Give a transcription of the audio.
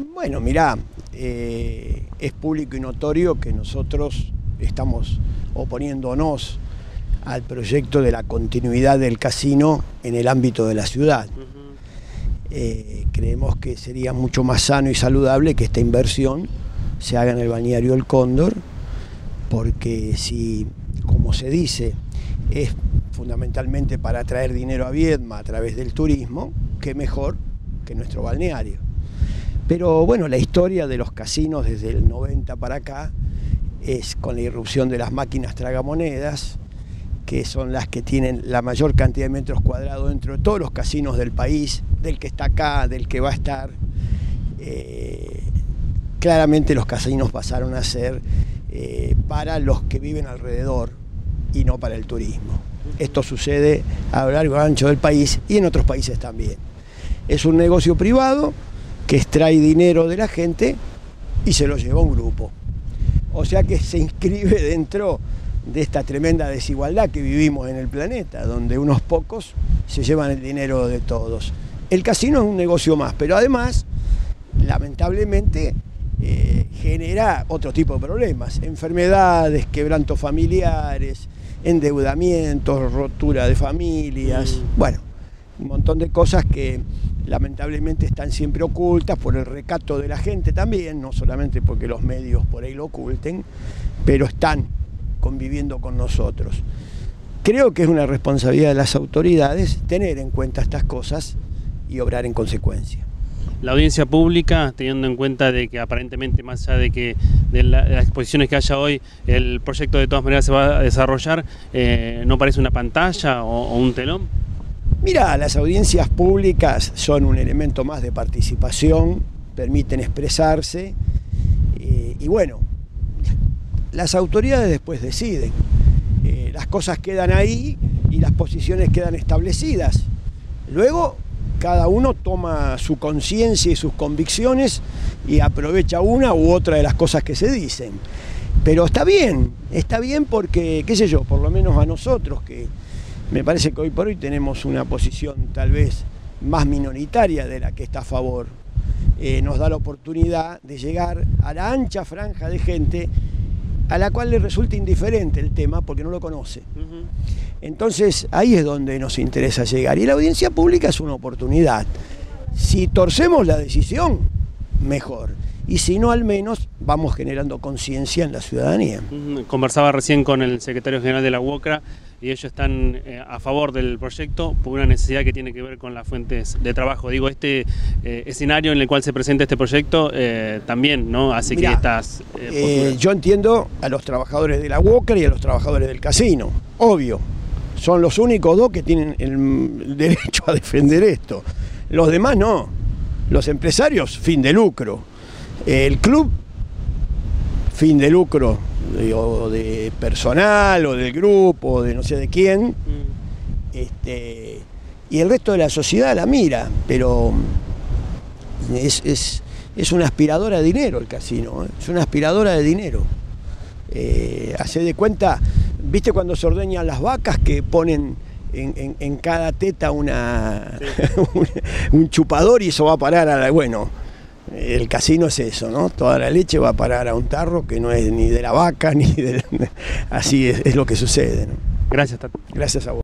Bueno, mirá, es público y notorio que nosotros estamos oponiéndonos al proyecto de la continuidad del casino en el ámbito de la ciudad. Creemos que sería mucho más sano y saludable que esta inversión se haga en el balneario El Cóndor, porque si, como se dice, es fundamentalmente para atraer dinero a Viedma a través del turismo, qué mejor que nuestro balneario. Pero bueno, la historia de los casinos desde el 90 para acá es con la irrupción de las máquinas tragamonedas, que son las que tienen la mayor cantidad de metros cuadrados dentro de todos los casinos del país, del que está acá, del que va a estar. Claramente los casinos pasaron a ser para los que viven alrededor y no para el turismo. Esto sucede a lo largo y ancho del país y en otros países también. Es un negocio privado que extrae dinero de la gente y se lo lleva un grupo. O sea que se inscribe dentro de esta tremenda desigualdad que vivimos en el planeta, donde unos pocos se llevan el dinero de todos. El casino es un negocio más, pero además, lamentablemente, genera otro tipo de problemas, enfermedades, quebrantos familiares, endeudamientos, rotura de familias, bueno, un montón de cosas que lamentablemente están siempre ocultas por el recato de la gente también, no solamente porque los medios por ahí lo oculten, pero están conviviendo con nosotros. Creo que es una responsabilidad de las autoridades tener en cuenta estas cosas y obrar en consecuencia. La audiencia pública, teniendo en cuenta de que aparentemente más allá de las exposiciones que haya hoy, el proyecto de todas maneras se va a desarrollar, ¿no parece una pantalla o un telón? Mira, las audiencias públicas son un elemento más de participación, permiten expresarse y bueno, las autoridades después deciden. Las cosas quedan ahí y las posiciones quedan establecidas. Luego, cada uno toma su conciencia y sus convicciones y aprovecha una u otra de las cosas que se dicen. Pero está bien porque, qué sé yo, por lo menos a nosotros, que me parece que hoy por hoy tenemos una posición tal vez más minoritaria de la que está a favor, nos da la oportunidad de llegar a la ancha franja de gente a la cual le resulta indiferente el tema porque no lo conoce. Entonces ahí es donde nos interesa llegar y la audiencia pública es una oportunidad. Si torcemos la decisión, mejor. Y si no, al menos vamos generando conciencia en la ciudadanía. Conversaba recién con el secretario general de la UOCRA y ellos están a favor del proyecto por una necesidad que tiene que ver con las fuentes de trabajo. Digo, este escenario en el cual se presenta este proyecto también, ¿no? Hace que estas yo entiendo a los trabajadores de la UOCRA y a los trabajadores del casino, obvio. Son los únicos dos que tienen el derecho a defender esto. Los demás no. Los empresarios, fin de lucro. El club, fin de lucro, o de personal, o del grupo, o de no sé de quién. Y el resto de la sociedad la mira, pero es una aspiradora de dinero el casino, es una aspiradora de dinero. Hace de cuenta, ¿viste cuando se ordeñan las vacas que ponen en cada teta un chupador y eso va a parar a la... Bueno, el casino es eso, ¿no? Toda la leche va a parar a un tarro que no es ni de la vaca, ni de... Así es lo que sucede, ¿no? Gracias, Tato. Gracias a vos.